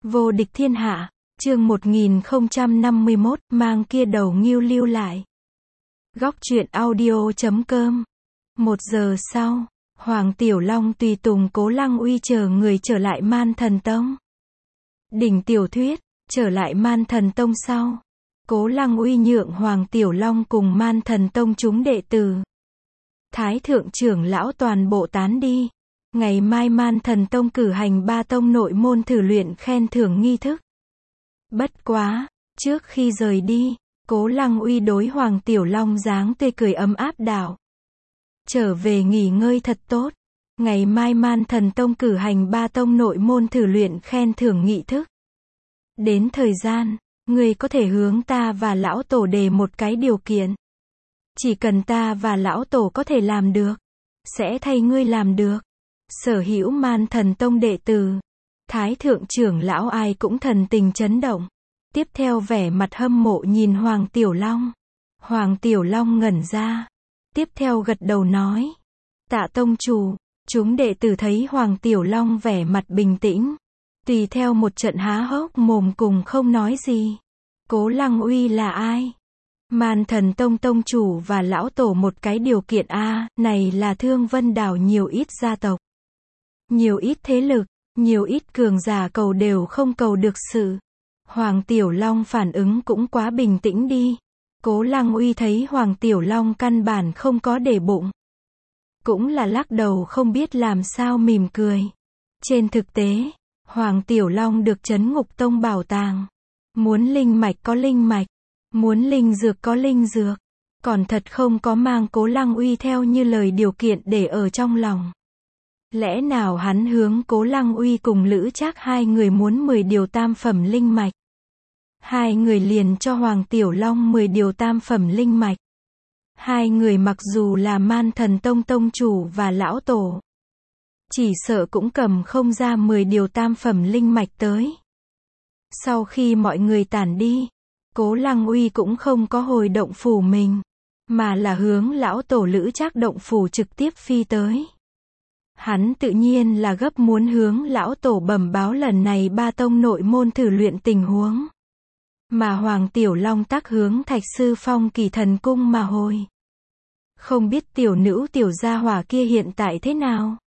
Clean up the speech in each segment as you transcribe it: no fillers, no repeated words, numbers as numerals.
Vô địch thiên hạ, chương 1051, mang kia đầu ngưu lưu lại. Góc truyện audio.com. 1 giờ sau, Hoàng Tiểu Long tùy tùng Cố Lăng Uy chờ người trở lại Man Thần Tông. Đỉnh tiểu thuyết, trở lại Man Thần Tông sau. Cố Lăng Uy nhượng Hoàng Tiểu Long cùng Man Thần Tông chúng đệ tử. Thái thượng trưởng lão toàn bộ tán đi. Ngày mai Man Thần Tông cử hành 3 tông nội môn thử luyện khen thưởng nghi thức. Bất quá, trước khi rời đi, Cố Lăng Uy đối Hoàng Tiểu Long dáng tươi cười ấm áp đạo. Trở về nghỉ ngơi thật tốt. Ngày mai Man Thần Tông cử hành 3 tông nội môn thử luyện khen thưởng nghị thức. Đến thời gian, ngươi có thể hướng ta và lão tổ đề một cái điều kiện. Chỉ cần ta và lão tổ có thể làm được, sẽ thay ngươi làm được. Sở hữu Man Thần Tông đệ tử, Thái thượng trưởng lão ai cũng thần tình chấn động. Tiếp theo vẻ mặt hâm mộ nhìn Hoàng Tiểu Long. Hoàng Tiểu Long ngẩn ra. Tiếp theo gật đầu nói. Tạ tông chủ. Chúng đệ tử thấy Hoàng Tiểu Long vẻ mặt bình tĩnh. Tùy theo một trận há hốc mồm cùng không nói gì. Cố Lăng Uy là ai? Man Thần Tông tông chủ và lão tổ một cái điều kiện a, này là Thương Vân Đảo nhiều ít gia tộc. Nhiều ít thế lực, nhiều ít cường giả cầu đều không cầu được sự. Hoàng Tiểu Long phản ứng cũng quá bình tĩnh đi. Cố Lăng Uy thấy Hoàng Tiểu Long căn bản không có để bụng. Cũng là lắc đầu không biết làm sao mỉm cười. Trên thực tế, Hoàng Tiểu Long được Trấn Ngục Tông bảo tàng. Muốn linh mạch có linh mạch, muốn linh dược có linh dược. Còn thật không có mang Cố Lăng Uy theo như lời điều kiện để ở trong lòng. Lẽ nào hắn hướng Cố Lăng Uy cùng Lữ Trác hai người muốn 10 điều tam phẩm linh mạch. Hai người liền cho Hoàng Tiểu Long 10 điều tam phẩm linh mạch. Hai người mặc dù là Man Thần Tông tông chủ và lão tổ, chỉ sợ cũng cầm không ra 10 điều tam phẩm linh mạch tới. Sau khi mọi người tản đi, Cố Lăng Uy cũng không có hồi động phủ mình, mà là hướng lão tổ Lữ Trác động phủ trực tiếp phi tới. Hắn tự nhiên là gấp muốn hướng lão tổ bẩm báo lần này 3 tông nội môn thử luyện tình huống. Mà Hoàng Tiểu Long tắc hướng Thạch Sư Phong Kỳ Thần Cung mà hồi. Không biết tiểu nữ tiểu gia hỏa kia hiện tại thế nào?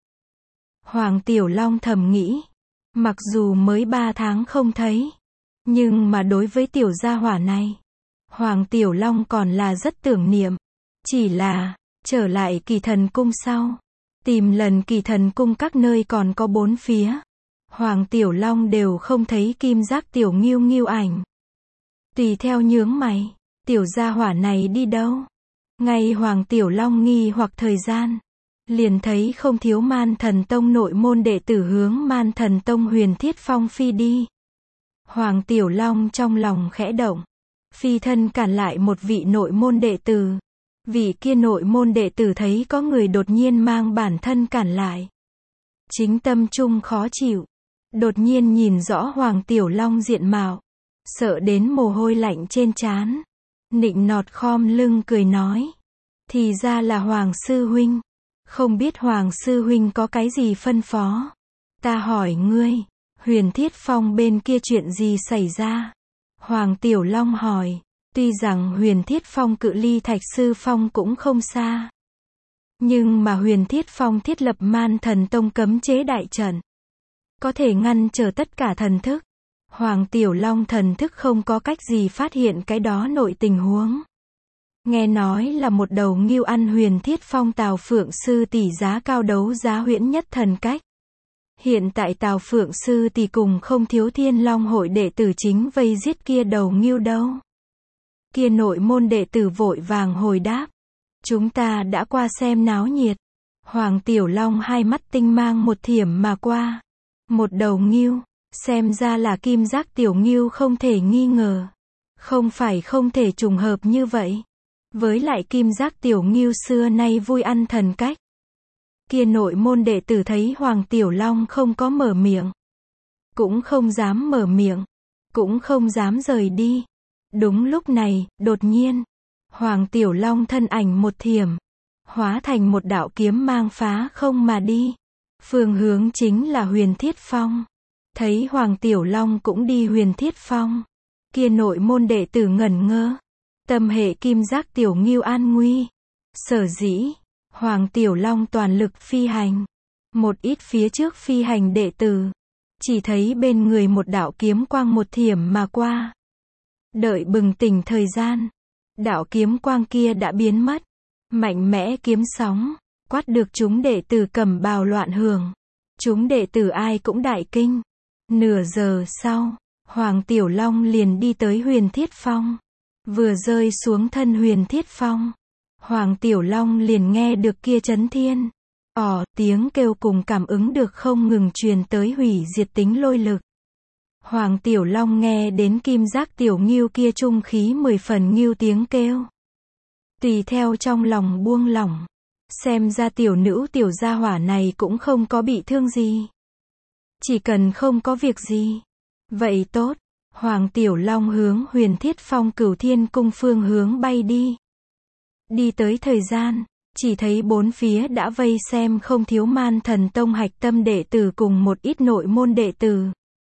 Hoàng Tiểu Long thầm nghĩ. Mặc dù mới 3 tháng không thấy, nhưng mà đối với tiểu gia hỏa này, Hoàng Tiểu Long còn là rất tưởng niệm. Chỉ là, trở lại Kỳ Thần Cung sau, tìm lần Kỳ Thần Cung các nơi còn có 4 phía. Hoàng Tiểu Long đều không thấy kim giác tiểu ngưu ngưu ảnh. Tùy theo nhướng mày, tiểu gia hỏa này đi đâu? Ngay Hoàng Tiểu Long nghi hoặc thời gian, liền thấy không thiếu Man Thần Tông nội môn đệ tử hướng Man Thần Tông Huyền Thiết Phong phi đi. Hoàng Tiểu Long trong lòng khẽ động, phi thân cản lại một vị nội môn đệ tử. Vị kia nội môn đệ tử thấy có người đột nhiên mang bản thân cản lại. Chính tâm trung khó chịu, đột nhiên nhìn rõ Hoàng Tiểu Long diện mạo, sợ đến mồ hôi lạnh trên trán. Nịnh nọt khom lưng cười nói. Thì ra là Hoàng Sư Huynh. Không biết Hoàng Sư Huynh có cái gì phân phó. Ta hỏi ngươi, Huyền Thiết Phong bên kia chuyện gì xảy ra? Hoàng Tiểu Long hỏi. Tuy rằng Huyền Thiết Phong cự ly Thạch Sư Phong cũng không xa, nhưng mà Huyền Thiết Phong thiết lập Man Thần Tông cấm chế đại trận, có thể ngăn trở tất cả thần thức. Hoàng Tiểu Long thần thức không có cách gì phát hiện cái đó nội tình huống. Nghe nói là một đầu ngưu ăn Huyền Thiết Phong Tào Phượng Sư tỷ giá cao đấu giá huyễn nhất thần cách. Hiện tại Tào Phượng Sư tỷ cùng không thiếu Thiên Long hội đệ tử chính vây giết kia đầu ngưu đâu. Kia nội môn đệ tử vội vàng hồi đáp. Chúng ta đã qua xem náo nhiệt. Hoàng Tiểu Long hai mắt tinh mang một thiểm mà qua. Một đầu ngưu, xem ra là kim giác tiểu ngưu không thể nghi ngờ. Không phải không thể trùng hợp như vậy. Với lại kim giác tiểu ngưu xưa nay vui ăn thần cách. Kia nội môn đệ tử thấy Hoàng Tiểu Long không có mở miệng, cũng không dám mở miệng, cũng không dám rời đi. Đúng lúc này, đột nhiên, Hoàng Tiểu Long thân ảnh một thiểm, hóa thành một đạo kiếm mang phá không mà đi. Phương hướng chính là Huyền Thiết Phong. Thấy Hoàng Tiểu Long cũng đi Huyền Thiết Phong. Kia nội môn đệ tử ngẩn ngơ. Tâm hệ Kim Giác Tiểu Ngưu an nguy. Sở dĩ, Hoàng Tiểu Long toàn lực phi hành. Một ít phía trước phi hành đệ tử. Chỉ thấy bên người một đạo kiếm quang một thiểm mà qua. Đợi bừng tỉnh thời gian. Đạo kiếm quang kia đã biến mất. Mạnh mẽ kiếm sóng. Quát được chúng đệ tử cầm bào loạn hưởng. Chúng đệ tử ai cũng đại kinh. Nửa giờ sau, Hoàng Tiểu Long liền đi tới Huyền Thiết Phong. Vừa rơi xuống thân Huyền Thiết Phong, Hoàng Tiểu Long liền nghe được kia chấn thiên. Tiếng kêu cùng cảm ứng được không ngừng truyền tới hủy diệt tính lôi lực. Hoàng Tiểu Long nghe đến Kim Giác Tiểu Ngưu kia trung khí 10 phần ngưu tiếng kêu. Tùy theo trong lòng buông lỏng. Xem ra tiểu nữ tiểu gia hỏa này cũng không có bị thương gì. Chỉ cần không có việc gì. Vậy tốt. Hoàng Tiểu Long hướng Huyền Thiết Phong Cửu Thiên Cung phương hướng bay đi. Đi tới thời gian, chỉ thấy bốn phía đã vây xem không thiếu Man Thần Tông hạch tâm đệ tử cùng một ít nội môn đệ tử.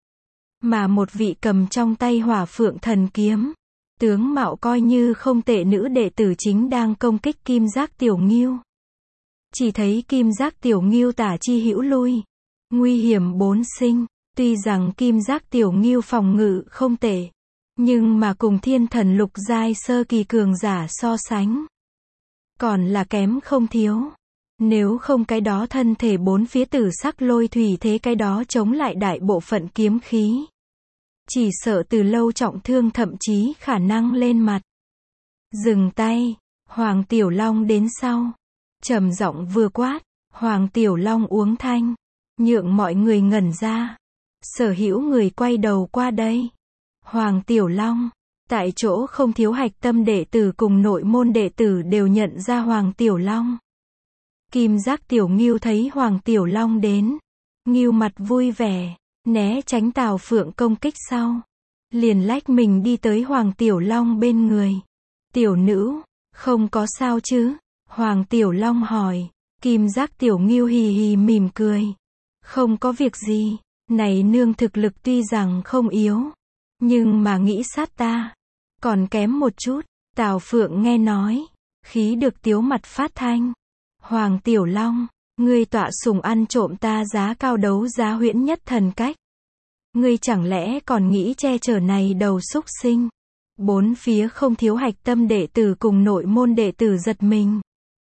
Mà một vị cầm trong tay Hỏa Phượng Thần Kiếm, tướng mạo coi như không tệ nữ đệ tử chính đang công kích Kim Giác Tiểu Ngưu. Chỉ thấy Kim Giác Tiểu Ngưu tả chi hữu lui. Nguy hiểm bốn sinh. Tuy rằng Kim Giác Tiểu Ngưu phòng ngự không tệ, nhưng mà cùng Thiên Thần lục giai sơ kỳ cường giả so sánh, còn là kém không thiếu. Nếu không cái đó thân thể bốn phía tử sắc lôi thủy thế cái đó chống lại đại bộ phận kiếm khí. Chỉ sợ từ lâu trọng thương thậm chí khả năng lên mặt. Dừng tay, Hoàng Tiểu Long đến sau. Trầm giọng vừa quát, Hoàng Tiểu Long uống thanh, nhượng mọi người ngẩn ra. Sở hữu người quay đầu qua đây. Hoàng Tiểu Long, tại chỗ không thiếu hạch tâm đệ tử cùng nội môn đệ tử đều nhận ra Hoàng Tiểu Long. Kim Giác Tiểu Ngưu thấy Hoàng Tiểu Long đến, Ngưu mặt vui vẻ, né tránh Tào Phượng công kích sau, liền lách mình đi tới Hoàng Tiểu Long bên người. Tiểu nữ, không có sao chứ? Hoàng Tiểu Long hỏi. Kim Giác Tiểu Ngưu hì hì mỉm cười. Không có việc gì, này nương thực lực tuy rằng không yếu, nhưng mà nghĩ sát ta, còn kém một chút. Tào Phượng nghe nói, khí được tiếu mặt phát thanh. Hoàng Tiểu Long, ngươi tọa sủng ăn trộm ta giá cao đấu giá huyễn nhất thần cách. Ngươi chẳng lẽ còn nghĩ che chở này đầu xúc sinh? Bốn phía không thiếu hạch tâm đệ tử cùng nội môn đệ tử giật mình.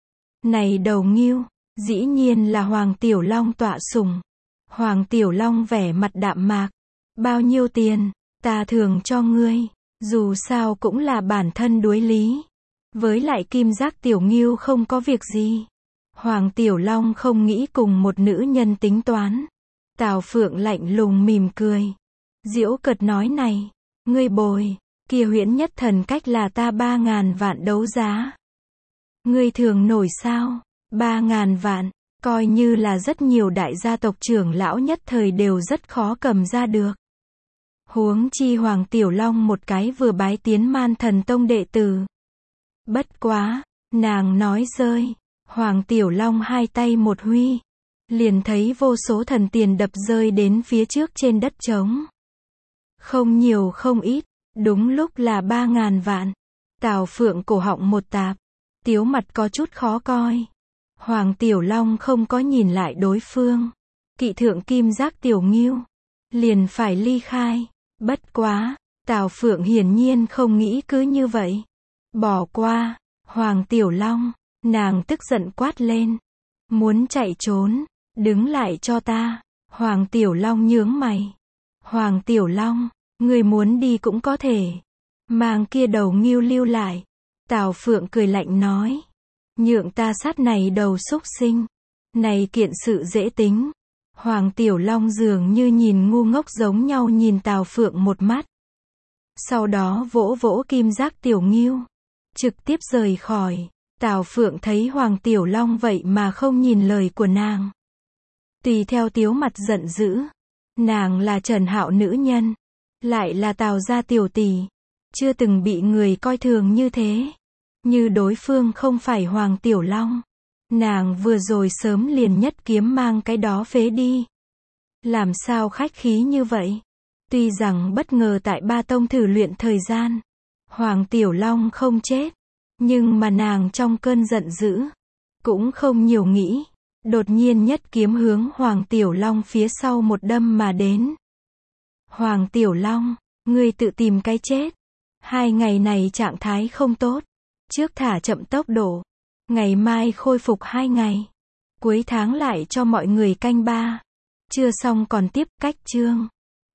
Này đầu Ngưu, dĩ nhiên là Hoàng Tiểu Long tọa sủng. Hoàng Tiểu Long vẻ mặt đạm mạc. Bao nhiêu tiền, ta thường cho ngươi, dù sao cũng là bản thân đối lý. Với lại Kim Giác Tiểu Ngưu không có việc gì. Hoàng Tiểu Long không nghĩ cùng một nữ nhân tính toán. Tào Phượng lạnh lùng mỉm cười. Diễu cợt nói này, ngươi bồi, kia huyễn nhất thần cách là ta 3.000 vạn đấu giá. Ngươi thường nổi sao? 3.000 vạn, coi như là rất nhiều đại gia tộc trưởng lão nhất thời đều rất khó cầm ra được. Huống chi Hoàng Tiểu Long một cái vừa bái tiến Man Thần Tông đệ tử. Bất quá, nàng nói rơi, Hoàng Tiểu Long hai tay một huy, liền thấy vô số thần tiền đập rơi đến phía trước trên đất trống. Không nhiều không ít, đúng lúc là 3.000 vạn. Tào Phượng cổ họng một tạp, tiếu mặt có chút khó coi. Hoàng Tiểu Long không có nhìn lại đối phương. Kỵ thượng Kim Giác Tiểu Ngưu, liền phải ly khai. Bất quá, Tào Phượng hiển nhiên không nghĩ cứ như vậy. Bỏ qua, Hoàng Tiểu Long, nàng tức giận quát lên. Muốn chạy trốn, đứng lại cho ta. Hoàng Tiểu Long nhướng mày. Hoàng Tiểu Long, người muốn đi cũng có thể. Mang kia đầu Ngưu lưu lại. Tào Phượng cười lạnh nói. Nhượng ta sát này đầu xúc sinh. Này kiện sự dễ tính. Hoàng Tiểu Long dường như nhìn ngu ngốc giống nhau nhìn Tào Phượng một mắt. Sau đó vỗ vỗ Kim Giác Tiểu Ngưu, trực tiếp rời khỏi. Tào Phượng thấy Hoàng Tiểu Long vậy mà không nhìn lời của nàng. Tùy theo tiếu mặt giận dữ. Nàng là Trần Hạo nữ nhân, lại là Tào gia tiểu tỷ, chưa từng bị người coi thường như thế. Như đối phương không phải Hoàng Tiểu Long, nàng vừa rồi sớm liền nhất kiếm mang cái đó phế đi. Làm sao khách khí như vậy? Tuy rằng bất ngờ tại Ba Tông thử luyện thời gian, Hoàng Tiểu Long không chết, nhưng mà nàng trong cơn giận dữ, cũng không nhiều nghĩ, đột nhiên nhất kiếm hướng Hoàng Tiểu Long phía sau một đâm mà đến. Hoàng Tiểu Long, ngươi tự tìm cái chết. 2 ngày này trạng thái không tốt, trước thả chậm tốc độ, ngày mai khôi phục 2 ngày, cuối tháng lại cho mọi người canh ba. Chưa xong còn tiếp, cách chương